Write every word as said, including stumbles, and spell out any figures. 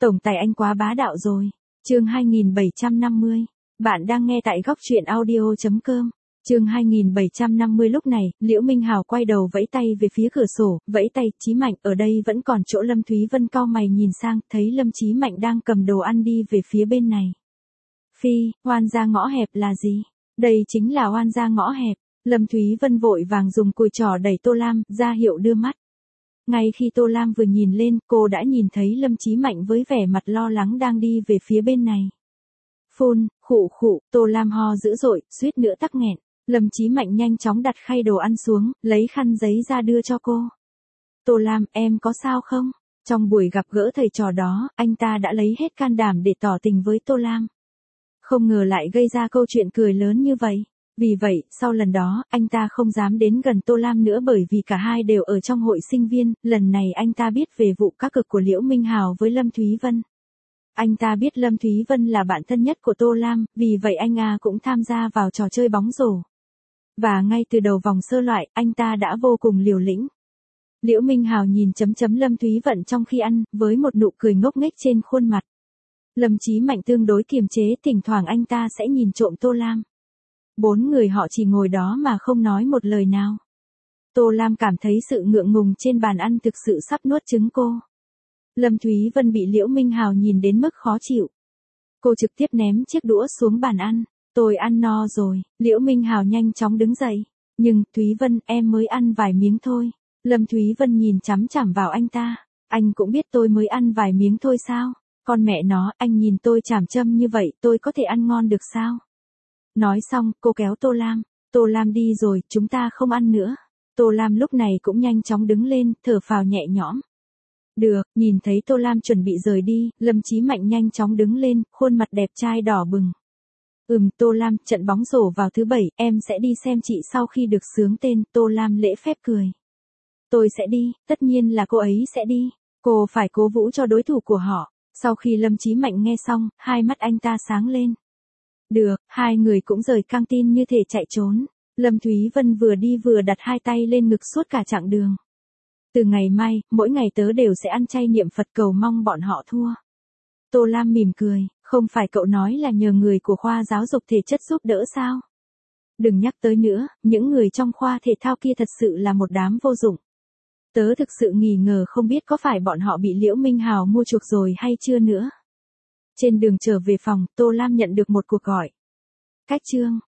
Tổng tài anh quá bá đạo rồi. Chương hai nghìn bảy trăm năm mươi. Bạn đang nghe tại góc truyện audio chấm com. Chương hai nghìn bảy trăm năm mươi. Lúc này, Liễu Minh Hào quay đầu vẫy tay về phía cửa sổ, vẫy tay, Chí Mạnh, ở đây vẫn còn chỗ. Lâm Thúy Vân cau mày nhìn sang, thấy Lâm Chí Mạnh đang cầm đồ ăn đi về phía bên này. Phi, oan gia ngõ hẹp là gì? Đây chính là oan gia ngõ hẹp. Lâm Thúy Vân vội vàng dùng cùi trỏ đẩy Tô Lam, ra hiệu đưa mắt. Ngay khi Tô Lam vừa nhìn lên, cô đã nhìn thấy Lâm Chí Mạnh với vẻ mặt lo lắng đang đi về phía bên này. Phun, khụ khụ, Tô Lam ho dữ dội, suýt nữa tắc nghẹn. Lâm Chí Mạnh nhanh chóng đặt khay đồ ăn xuống, lấy khăn giấy ra đưa cho cô. Tô Lam, em có sao không? Trong buổi gặp gỡ thầy trò đó, anh ta đã lấy hết can đảm để tỏ tình với Tô Lam. Không ngờ lại gây ra câu chuyện cười lớn như vậy. Vì vậy, sau lần đó, anh ta không dám đến gần Tô Lam nữa bởi vì cả hai đều ở trong hội sinh viên. Lần này anh ta biết về vụ cá cược của Liễu Minh Hào với Lâm Thúy Vân. Anh ta biết Lâm Thúy Vân là bạn thân nhất của Tô Lam, vì vậy anh à cũng tham gia vào trò chơi bóng rổ. Và ngay từ đầu vòng sơ loại, anh ta đã vô cùng liều lĩnh. Liễu Minh Hào nhìn chấm chấm Lâm Thúy Vân trong khi ăn, với một nụ cười ngốc nghếch trên khuôn mặt. Lâm Chí Mạnh tương đối kiềm chế, thỉnh thoảng anh ta sẽ nhìn trộm Tô Lam. Bốn người họ chỉ ngồi đó mà không nói một lời nào. Tô Lam cảm thấy sự ngượng ngùng trên bàn ăn thực sự sắp nuốt trứng cô. Lâm Thúy Vân bị Liễu Minh Hào nhìn đến mức khó chịu. Cô trực tiếp ném chiếc đũa xuống bàn ăn. Tôi ăn no rồi. Liễu Minh Hào nhanh chóng đứng dậy. Nhưng, Thúy Vân, em mới ăn vài miếng thôi. Lâm Thúy Vân nhìn chằm chằm vào anh ta. Anh cũng biết tôi mới ăn vài miếng thôi sao? Con mẹ nó, anh nhìn tôi chằm chằm như vậy, tôi có thể ăn ngon được sao? Nói xong, cô kéo Tô Lam. Tô Lam đi rồi, chúng ta không ăn nữa. Tô Lam lúc này cũng nhanh chóng đứng lên, thở phào nhẹ nhõm. Được, nhìn thấy Tô Lam chuẩn bị rời đi, Lâm Chí Mạnh nhanh chóng đứng lên, khuôn mặt đẹp trai đỏ bừng. Ừm, Tô Lam, trận bóng rổ vào thứ bảy, em sẽ đi xem chị sau khi được xướng tên. Tô Lam lễ phép cười. Tôi sẽ đi, tất nhiên là cô ấy sẽ đi. Cô phải cố vũ cho đối thủ của họ. Sau khi Lâm Chí Mạnh nghe xong, hai mắt anh ta sáng lên. Được, hai người cũng rời căng tin như thể chạy trốn. Lâm Thúy Vân vừa đi vừa đặt hai tay lên ngực suốt cả chặng đường. Từ ngày mai, mỗi ngày tớ đều sẽ ăn chay niệm Phật cầu mong bọn họ thua. Tô Lam mỉm cười, không phải cậu nói là nhờ người của khoa giáo dục thể chất giúp đỡ sao? Đừng nhắc tới nữa, những người trong khoa thể thao kia thật sự là một đám vô dụng. Tớ thực sự nghi ngờ không biết có phải bọn họ bị Liễu Minh Hào mua chuộc rồi hay chưa nữa. Trên đường trở về phòng, Tô Lam nhận được một cuộc gọi. Cách chương.